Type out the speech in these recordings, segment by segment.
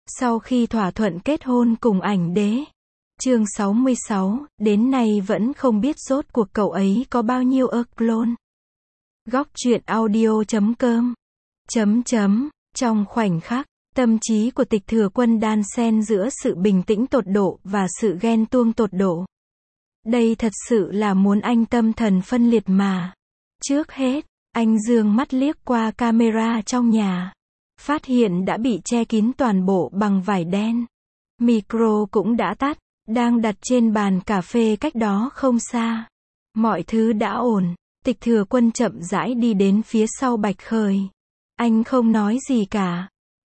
Sau khi thỏa thuận kết hôn cùng ảnh đế. Chương 66, đến nay vẫn không biết rốt cuộc cậu ấy có bao nhiêu clone. Góc truyện audio.com. Trong khoảnh khắc, tâm trí của Tịch Thừa Quân đan xen giữa sự bình tĩnh tột độ và sự ghen tuông tột độ. Đây thật sự là muốn anh tâm thần phân liệt mà. Trước hết, anh dương mắt liếc qua camera trong nhà. Phát hiện đã bị che kín toàn bộ bằng vải đen. Micro cũng đã tắt, đang đặt trên bàn cà phê cách đó không xa. Mọi thứ đã ổn, Tịch Thừa Quân chậm rãi đi đến phía sau Bạch Khởi. Anh không nói gì cả.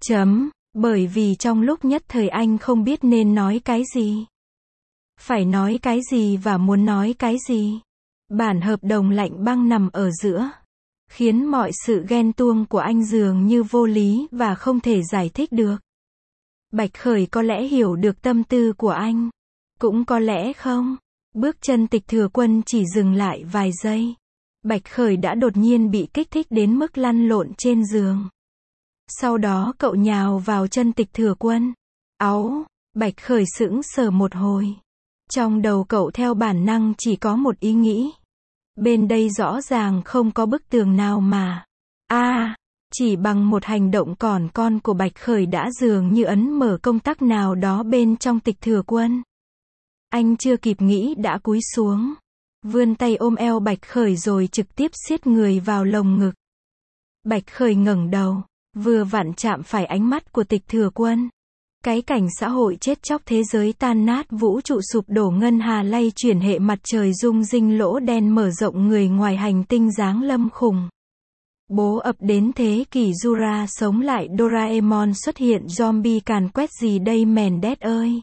Bởi vì trong lúc nhất thời anh không biết nên nói cái gì. Phải nói cái gì và muốn nói cái gì. Bản hợp đồng lạnh băng nằm ở giữa. Khiến mọi sự ghen tuông của anh dường như vô lý và không thể giải thích được. Bạch Khởi có lẽ hiểu được tâm tư của anh. Cũng có lẽ không. Bước chân Tịch Thừa Quân chỉ dừng lại vài giây. Bạch Khởi đã đột nhiên bị kích thích đến mức lăn lộn trên giường. Sau đó cậu nhào vào chân Tịch Thừa Quân. Áu, Bạch Khởi sững sờ một hồi. Trong đầu cậu theo bản năng chỉ có một ý nghĩ. Bên đây rõ ràng không có bức tường nào mà. Chỉ bằng một hành động còn con của Bạch Khởi đã dường như ấn mở công tắc nào đó bên trong Tịch Thừa Quân. Anh chưa kịp nghĩ đã cúi xuống. Vươn tay ôm eo Bạch Khởi rồi trực tiếp siết người vào lồng ngực. Bạch Khởi ngẩng đầu, vừa vặn chạm phải ánh mắt của Tịch Thừa Quân. Cái cảnh xã hội chết chóc, thế giới tan nát, vũ trụ sụp đổ, ngân hà lay chuyển, hệ mặt trời rung rinh, lỗ đen mở rộng, người ngoài hành tinh giáng lâm khủng bố ập đến, thế kỷ Jura sống lại, Doraemon xuất hiện, zombie càn quét, gì đây mèn đét ơi.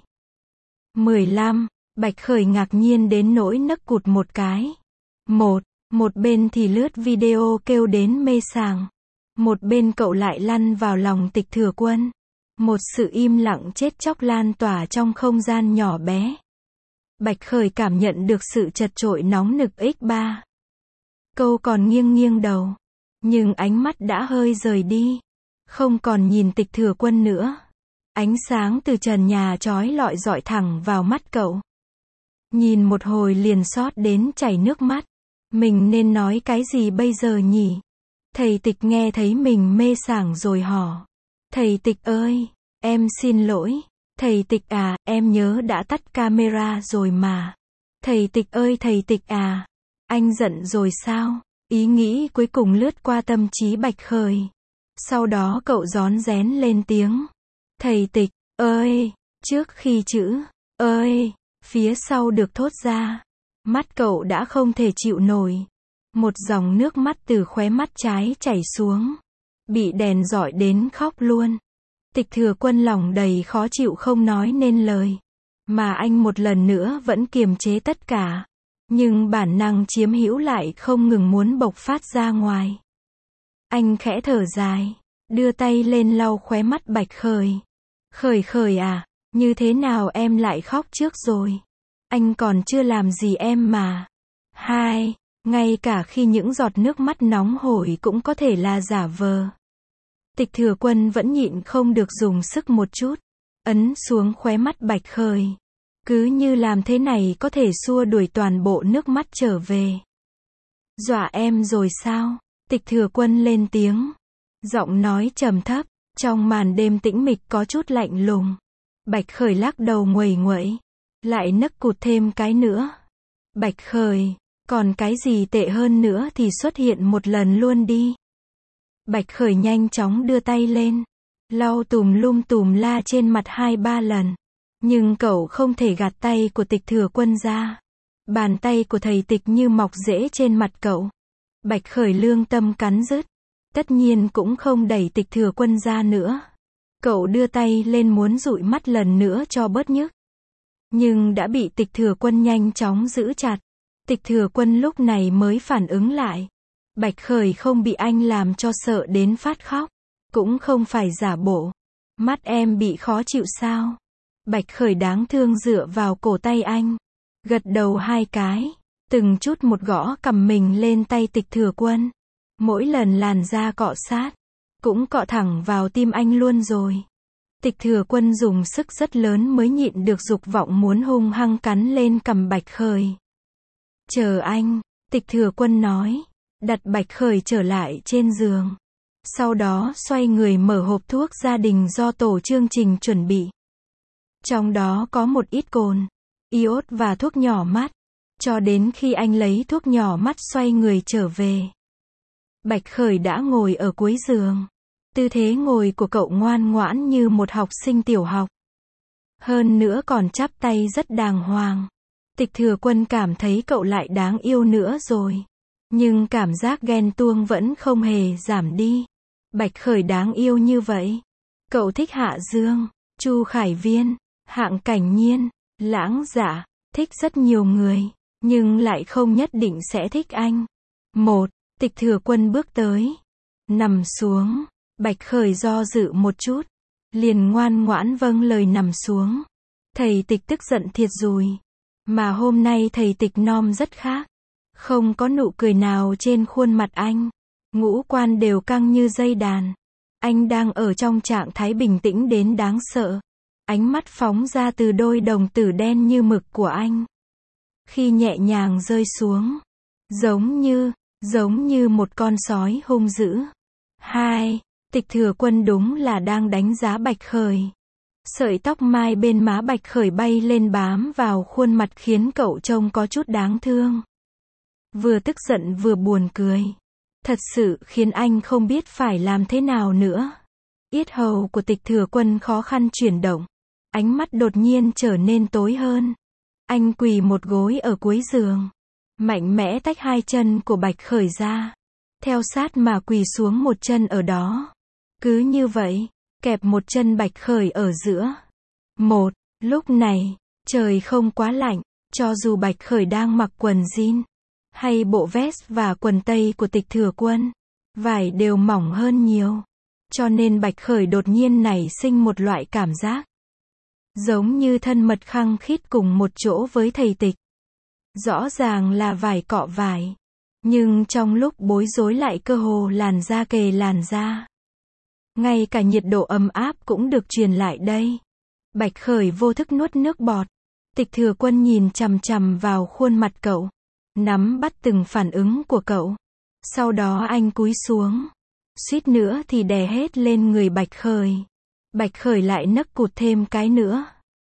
15. Bạch Khởi ngạc nhiên đến nỗi nấc cụt một cái. Một bên thì lướt video kêu đến mê sảng. Một bên cậu lại lăn vào lòng Tịch Thừa Quân. Một sự im lặng chết chóc lan tỏa trong không gian nhỏ bé. Bạch Khởi cảm nhận được sự chật chội nóng nực x3. Câu còn nghiêng đầu. Nhưng ánh mắt đã hơi rời đi. Không còn nhìn Tịch Thừa Quân nữa. Ánh sáng từ trần nhà chói lọi dọi thẳng vào mắt cậu. Nhìn một hồi liền xót đến chảy nước mắt. Mình nên nói cái gì bây giờ nhỉ? Thầy Tịch nghe thấy mình mê sảng rồi hỏi. Thầy Tịch ơi, em xin lỗi. Thầy Tịch à, em nhớ đã tắt camera rồi mà. Thầy Tịch ơi, thầy Tịch à, anh giận rồi sao? Ý nghĩ cuối cùng lướt qua tâm trí Bạch Khởi. Sau đó cậu rón rén lên tiếng. Thầy Tịch ơi, trước khi chữ ơi phía sau được thốt ra, mắt cậu đã không thể chịu nổi. Một dòng nước mắt từ khóe mắt trái chảy xuống. Bị đèn rọi đến khóc luôn. Tịch Thừa Quân lòng đầy khó chịu không nói nên lời. Mà anh một lần nữa vẫn kiềm chế tất cả. Nhưng bản năng chiếm hữu lại không ngừng muốn bộc phát ra ngoài. Anh khẽ thở dài. Đưa tay lên lau khóe mắt Bạch Khởi. Khởi à, như thế nào em lại khóc trước rồi? Anh còn chưa làm gì em mà. Ngay cả khi những giọt nước mắt nóng hổi cũng có thể là giả vờ. Tịch Thừa Quân vẫn nhịn không được dùng sức một chút. Ấn xuống khóe mắt Bạch Khởi. Cứ như làm thế này có thể xua đuổi toàn bộ nước mắt trở về. Dọa em rồi sao? Tịch Thừa Quân lên tiếng. Giọng nói trầm thấp. Trong màn đêm tĩnh mịch có chút lạnh lùng. Bạch Khởi lắc đầu nguầy nguậy. Lại nấc cụt thêm cái nữa. Bạch Khởi, còn cái gì tệ hơn nữa thì xuất hiện một lần luôn đi. Bạch Khởi nhanh chóng đưa tay lên. Lau tùm la trên mặt 2-3 lần. Nhưng cậu không thể gạt tay của Tịch Thừa Quân ra. Bàn tay của thầy Tịch như mọc rễ trên mặt cậu. Bạch Khởi lương tâm cắn rứt. Tất nhiên cũng không đẩy Tịch Thừa Quân ra nữa. Cậu đưa tay lên muốn dụi mắt lần nữa cho bớt nhức. Nhưng đã bị Tịch Thừa Quân nhanh chóng giữ chặt. Tịch Thừa Quân lúc này mới phản ứng lại. Bạch Khởi không bị anh làm cho sợ đến phát khóc. Cũng không phải giả bộ. Mắt em bị khó chịu sao? Bạch Khởi đáng thương dựa vào cổ tay anh. Gật đầu 2 cái. Từng chút một gõ cầm mình lên tay Tịch Thừa Quân. Mỗi lần làn da cọ sát. Cũng cọ thẳng vào tim anh luôn rồi. Tịch Thừa Quân dùng sức rất lớn mới nhịn được dục vọng muốn hung hăng cắn lên cằm Bạch Khởi. Chờ anh, Tịch Thừa Quân nói, đặt Bạch Khởi trở lại trên giường. Sau đó xoay người mở hộp thuốc gia đình do tổ chương trình chuẩn bị. Trong đó có một ít cồn, iốt và thuốc nhỏ mắt. Cho đến khi anh lấy thuốc nhỏ mắt xoay người trở về. Bạch Khởi đã ngồi ở cuối giường. Tư thế ngồi của cậu ngoan ngoãn như một học sinh tiểu học. Hơn nữa còn chắp tay rất đàng hoàng. Tịch Thừa Quân cảm thấy cậu lại đáng yêu nữa rồi. Nhưng cảm giác ghen tuông vẫn không hề giảm đi. Bạch Khởi đáng yêu như vậy. Cậu thích Hạ Dương, Chu Khải Viên, Hạng Cảnh Nhiên, Lãng Dạ, thích rất nhiều người, nhưng lại không nhất định sẽ thích anh. Tịch Thừa Quân bước tới, nằm xuống. Bạch Khởi do dự một chút, liền ngoan ngoãn vâng lời nằm xuống. Thầy Tịch tức giận thiệt rồi. Mà hôm nay thầy Tịch nom rất khác. Không có nụ cười nào trên khuôn mặt anh. Ngũ quan đều căng như dây đàn. Anh đang ở trong trạng thái bình tĩnh đến đáng sợ. Ánh mắt phóng ra từ đôi đồng tử đen như mực của anh. Khi nhẹ nhàng rơi xuống, giống như một con sói hung dữ. Tịch Thừa Quân đúng là đang đánh giá Bạch Khởi. Sợi tóc mai bên má Bạch Khởi bay lên bám vào khuôn mặt khiến cậu trông có chút đáng thương. Vừa tức giận vừa buồn cười. Thật sự khiến anh không biết phải làm thế nào nữa. Yết hầu của Tịch Thừa Quân khó khăn chuyển động. Ánh mắt đột nhiên trở nên tối hơn. Anh quỳ một gối ở cuối giường. Mạnh mẽ tách hai chân của Bạch Khởi ra. Theo sát mà quỳ xuống một chân ở đó. Cứ như vậy, kẹp một chân Bạch Khởi ở giữa. Lúc này, trời không quá lạnh, cho dù Bạch Khởi đang mặc quần jean, hay bộ vest và quần tây của Tịch Thừa Quân, vải đều mỏng hơn nhiều. Cho nên Bạch Khởi đột nhiên nảy sinh một loại cảm giác. Giống như thân mật khăng khít cùng một chỗ với thầy Tịch. Rõ ràng là vải cọ vải. Nhưng trong lúc bối rối lại cơ hồ làn da kề làn da. Ngay cả nhiệt độ ấm áp cũng được truyền lại đây. Bạch Khởi vô thức nuốt nước bọt. Tịch Thừa Quân nhìn chằm chằm vào khuôn mặt cậu. Nắm bắt từng phản ứng của cậu. Sau đó anh cúi xuống. Suýt nữa thì đè hết lên người Bạch Khởi. Bạch Khởi lại nấc cụt thêm cái nữa.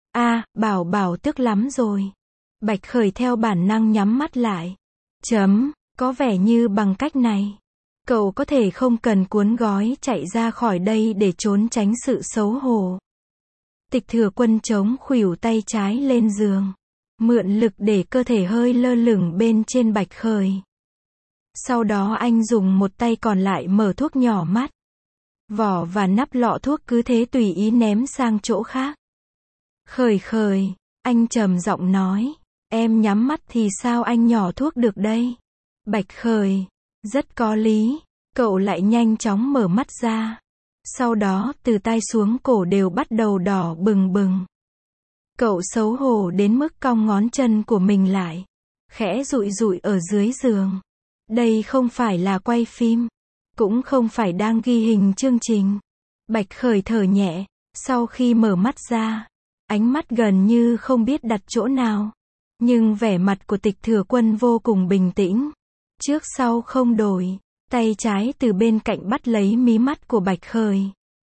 Bảo tức lắm rồi. Bạch Khởi theo bản năng nhắm mắt lại. Có vẻ như bằng cách này, cậu có thể không cần cuốn gói chạy ra khỏi đây để trốn tránh sự xấu hổ. Tịch Thừa Quân chống khuỷu tay trái lên giường. Mượn lực để cơ thể hơi lơ lửng bên trên Bạch Khởi. Sau đó anh dùng một tay còn lại mở thuốc nhỏ mắt. Vỏ và nắp lọ thuốc cứ thế tùy ý ném sang chỗ khác. Khởi, anh trầm giọng nói. Em nhắm mắt thì sao anh nhỏ thuốc được đây? Bạch Khởi, rất có lý. Cậu lại nhanh chóng mở mắt ra. Sau đó từ tai xuống cổ đều bắt đầu đỏ bừng bừng. Cậu xấu hổ đến mức cong ngón chân của mình lại. Khẽ dụi ở dưới giường. Đây không phải là quay phim. Cũng không phải đang ghi hình chương trình. Bạch Khởi thở nhẹ. Sau khi mở mắt ra, ánh mắt gần như không biết đặt chỗ nào. Nhưng vẻ mặt của Tịch Thừa Quân vô cùng bình tĩnh. Trước sau không đổi. Tay trái từ bên cạnh bắt lấy mí mắt của Bạch Khởi.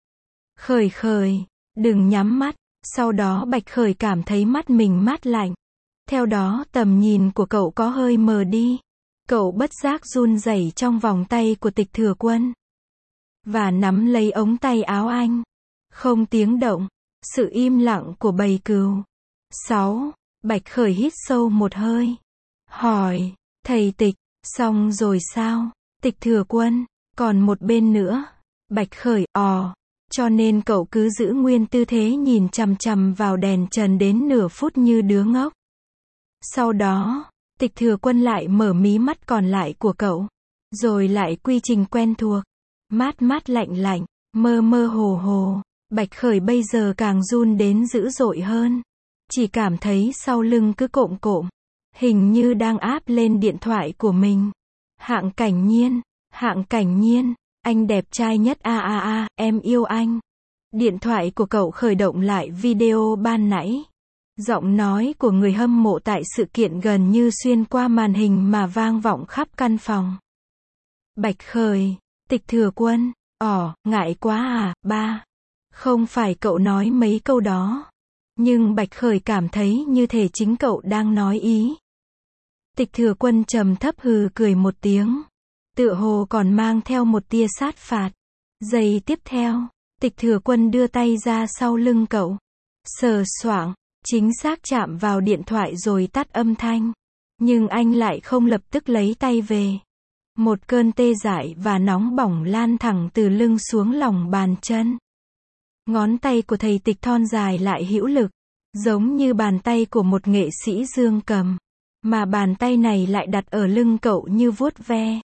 Khởi, đừng nhắm mắt. Sau đó Bạch Khởi cảm thấy mắt mình mát lạnh. Theo đó tầm nhìn của cậu có hơi mờ đi. Cậu bất giác run rẩy trong vòng tay của Tịch Thừa Quân. Và nắm lấy ống tay áo anh. Không tiếng động. Sự im lặng của bầy cừu. 6. Bạch Khởi hít sâu một hơi. Hỏi, thầy Tịch, xong rồi sao? Tịch Thừa Quân, còn một bên nữa. Bạch Khởi, cho nên cậu cứ giữ nguyên tư thế nhìn chằm chằm vào đèn trần đến nửa phút như đứa ngốc. Sau đó, Tịch Thừa Quân lại mở mí mắt còn lại của cậu. Rồi lại quy trình quen thuộc. Mát lạnh, mơ hồ. Bạch Khởi bây giờ càng run đến dữ dội hơn. Chỉ cảm thấy sau lưng cứ cộm. Hình như đang áp lên điện thoại của mình. Hạng Cảnh Nhiên, anh đẹp trai nhất em yêu anh. Điện thoại của cậu khởi động lại video ban nãy. Giọng nói của người hâm mộ tại sự kiện gần như xuyên qua màn hình mà vang vọng khắp căn phòng. Bạch Khởi, Tịch Thừa Quân, ngại quá à, ba. Không phải cậu nói mấy câu đó. Nhưng Bạch Khởi cảm thấy như thể chính cậu đang nói ý. Tịch Thừa Quân trầm thấp hừ cười một tiếng. Tựa hồ còn mang theo một tia sát phạt. Giây tiếp theo, Tịch Thừa Quân đưa tay ra sau lưng cậu. Sờ soạng, chính xác chạm vào điện thoại rồi tắt âm thanh. Nhưng anh lại không lập tức lấy tay về. Một cơn tê dại và nóng bỏng lan thẳng từ lưng xuống lòng bàn chân. Ngón tay của thầy Tịch thon dài lại hữu lực, giống như bàn tay của một nghệ sĩ dương cầm. Mà bàn tay này lại đặt ở lưng cậu như vuốt ve.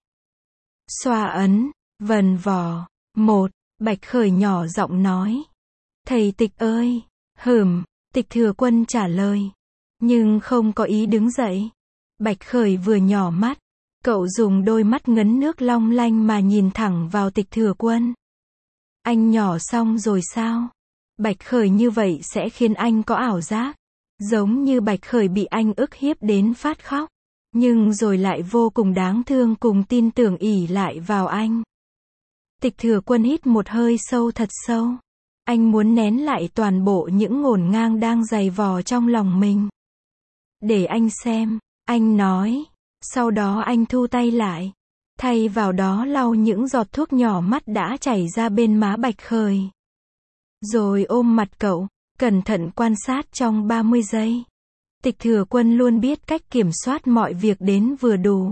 Xoa ấn, vần vò. Bạch Khởi nhỏ giọng nói. Thầy Tịch ơi. Tịch Thừa Quân trả lời. Nhưng không có ý đứng dậy. Bạch Khởi vừa nhỏ mắt. Cậu dùng đôi mắt ngấn nước long lanh mà nhìn thẳng vào Tịch Thừa Quân. Anh nhỏ xong rồi sao? Bạch Khởi như vậy sẽ khiến anh có ảo giác. Giống như Bạch Khởi bị anh ức hiếp đến phát khóc. Nhưng rồi lại vô cùng đáng thương cùng tin tưởng ỷ lại vào anh. Tịch Thừa Quân hít một hơi sâu thật sâu. Anh muốn nén lại toàn bộ những ngổn ngang đang dày vò trong lòng mình. Để anh xem, anh nói. Sau đó anh thu tay lại. Thay vào đó lau những giọt thuốc nhỏ mắt đã chảy ra bên má Bạch Khởi. Rồi ôm mặt cậu, cẩn thận quan sát trong 30 giây. Tịch Thừa Quân luôn biết cách kiểm soát mọi việc đến vừa đủ.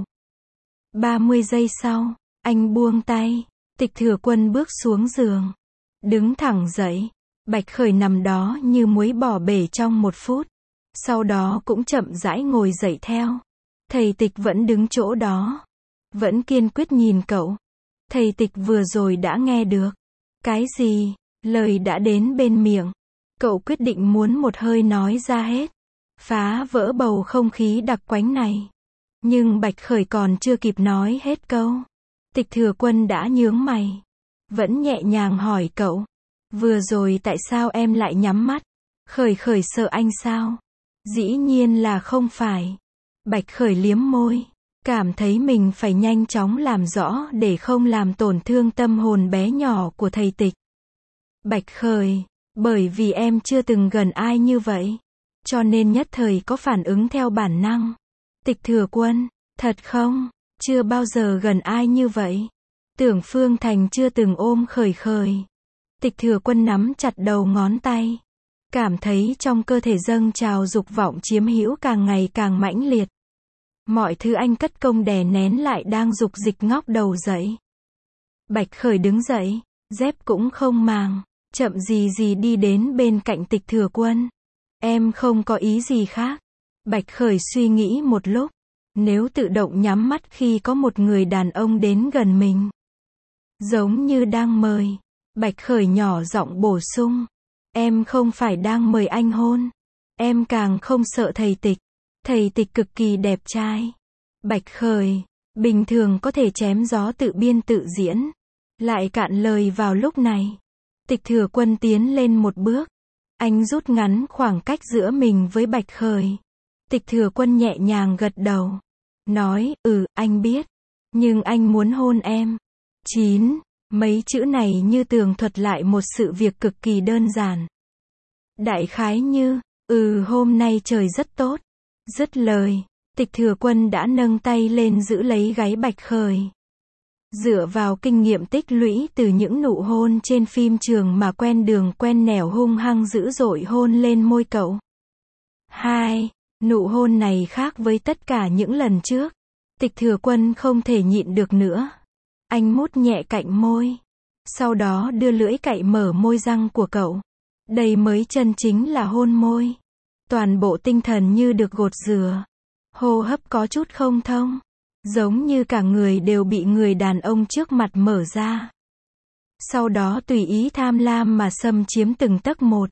30 giây sau, anh buông tay. Tịch Thừa Quân bước xuống giường. Đứng thẳng dậy. Bạch Khởi nằm đó như muối bỏ bể trong 1 phút. Sau đó cũng chậm rãi ngồi dậy theo. Thầy Tịch vẫn đứng chỗ đó. Vẫn kiên quyết nhìn cậu. Thầy Tịch vừa rồi đã nghe được. Cái gì? Lời đã đến bên miệng. Cậu quyết định muốn một hơi nói ra hết. Phá vỡ bầu không khí đặc quánh này. Nhưng Bạch Khởi còn chưa kịp nói hết câu. Tịch Thừa Quân đã nhướng mày. Vẫn nhẹ nhàng hỏi cậu. Vừa rồi tại sao em lại nhắm mắt? Khởi sợ anh sao? Dĩ nhiên là không phải. Bạch Khởi liếm môi. Cảm thấy mình phải nhanh chóng làm rõ để không làm tổn thương tâm hồn bé nhỏ của thầy Tịch. Bạch Khởi, bởi vì em chưa từng gần ai như vậy. Cho nên nhất thời có phản ứng theo bản năng. Tịch Thừa Quân, thật không? Chưa bao giờ gần ai như vậy. Tưởng Phương Thành chưa từng ôm Khởi. Tịch Thừa Quân nắm chặt đầu ngón tay. Cảm thấy trong cơ thể dâng trào dục vọng chiếm hữu càng ngày càng mãnh liệt. Mọi thứ anh cất công đè nén lại đang dục dịch ngóc đầu dậy. Bạch Khởi đứng dậy, dép cũng không màng, chậm gì đi đến bên cạnh Tịch Thừa Quân. Em không có ý gì khác. Bạch Khởi suy nghĩ một lúc. Nếu tự động nhắm mắt khi có một người đàn ông đến gần mình. Giống như đang mời. Bạch Khởi nhỏ giọng bổ sung. Em không phải đang mời anh hôn. Em càng không sợ thầy Tịch. Thầy Tịch cực kỳ đẹp trai. Bạch Khởi, bình thường có thể chém gió tự biên tự diễn. Lại cạn lời vào lúc này. Tịch Thừa Quân tiến lên một bước. Anh rút ngắn khoảng cách giữa mình với Bạch Khởi. Tịch Thừa Quân nhẹ nhàng gật đầu. Nói, anh biết. Nhưng anh muốn hôn em. 9. Mấy chữ này như tường thuật lại một sự việc cực kỳ đơn giản. Đại khái như, hôm nay trời rất tốt. Dứt lời, Tịch Thừa Quân đã nâng tay lên giữ lấy gáy Bạch Khởi. Dựa vào kinh nghiệm tích lũy từ những nụ hôn trên phim trường mà quen đường quen nẻo hung hăng dữ dội hôn lên môi cậu. 2. Nụ hôn này khác với tất cả những lần trước. Tịch Thừa Quân không thể nhịn được nữa. Anh mút nhẹ cạnh môi. Sau đó đưa lưỡi cạy mở môi răng của cậu. Đây mới chân chính là hôn môi. Toàn bộ tinh thần như được gột rửa. Hô hấp có chút không thông. Giống như cả người đều bị người đàn ông trước mặt mở ra. Sau đó tùy ý tham lam mà xâm chiếm từng tấc một.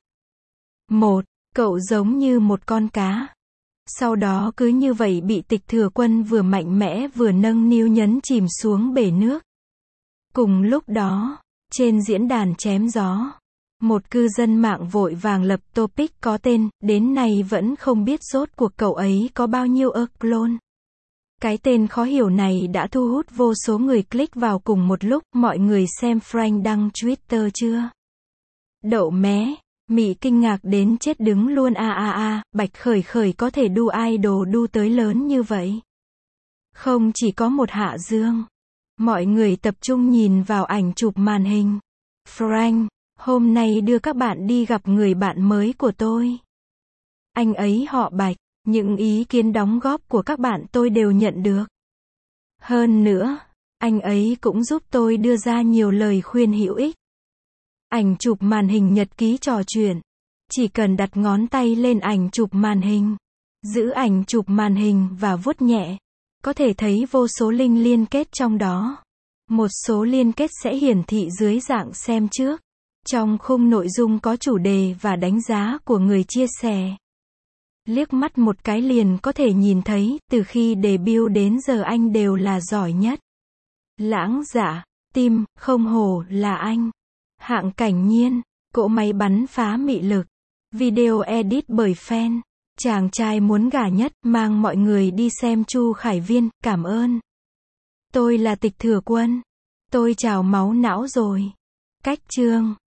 Cậu giống như một con cá. Sau đó cứ như vậy bị Tịch Thừa Quân vừa mạnh mẽ vừa nâng niu nhấn chìm xuống bể nước. Cùng lúc đó, trên diễn đàn chém gió, Một cư dân mạng vội vàng lập topic có tên, đến nay vẫn không biết rốt cuộc cậu ấy có bao nhiêu clone. Cái tên khó hiểu này đã thu hút vô số người click vào cùng một lúc, mọi người xem Frank đăng Twitter chưa? Đậu mé, Mị kinh ngạc đến chết đứng luôn Bạch Khởi Khởi có thể đu idol đu tới lớn như vậy. Không chỉ có một Hạ Dương. Mọi người tập trung nhìn vào ảnh chụp màn hình. Frank, hôm nay đưa các bạn đi gặp người bạn mới của tôi. Anh ấy họ Bạch, những ý kiến đóng góp của các bạn tôi đều nhận được. Hơn nữa, anh ấy cũng giúp tôi đưa ra nhiều lời khuyên hữu ích. Ảnh chụp màn hình nhật ký trò chuyện. Chỉ cần đặt ngón tay lên ảnh chụp màn hình, giữ ảnh chụp màn hình và vuốt nhẹ, có thể thấy vô số link liên kết trong đó. Một số liên kết sẽ hiển thị dưới dạng xem trước. Trong khung nội dung có chủ đề và đánh giá của người chia sẻ. Liếc mắt một cái liền có thể nhìn thấy, từ khi debut đến giờ anh đều là giỏi nhất. Lãng Dạ, Tim, Không hổ là anh. Hạng Cảnh Nhiên, cỗ máy bắn phá mị lực. Video edit bởi fan. Chàng trai muốn gả nhất, mang mọi người đi xem Chu Khải Viên, cảm ơn. Tôi là Tịch Thừa Quân. Tôi trào máu não rồi. Cách chương.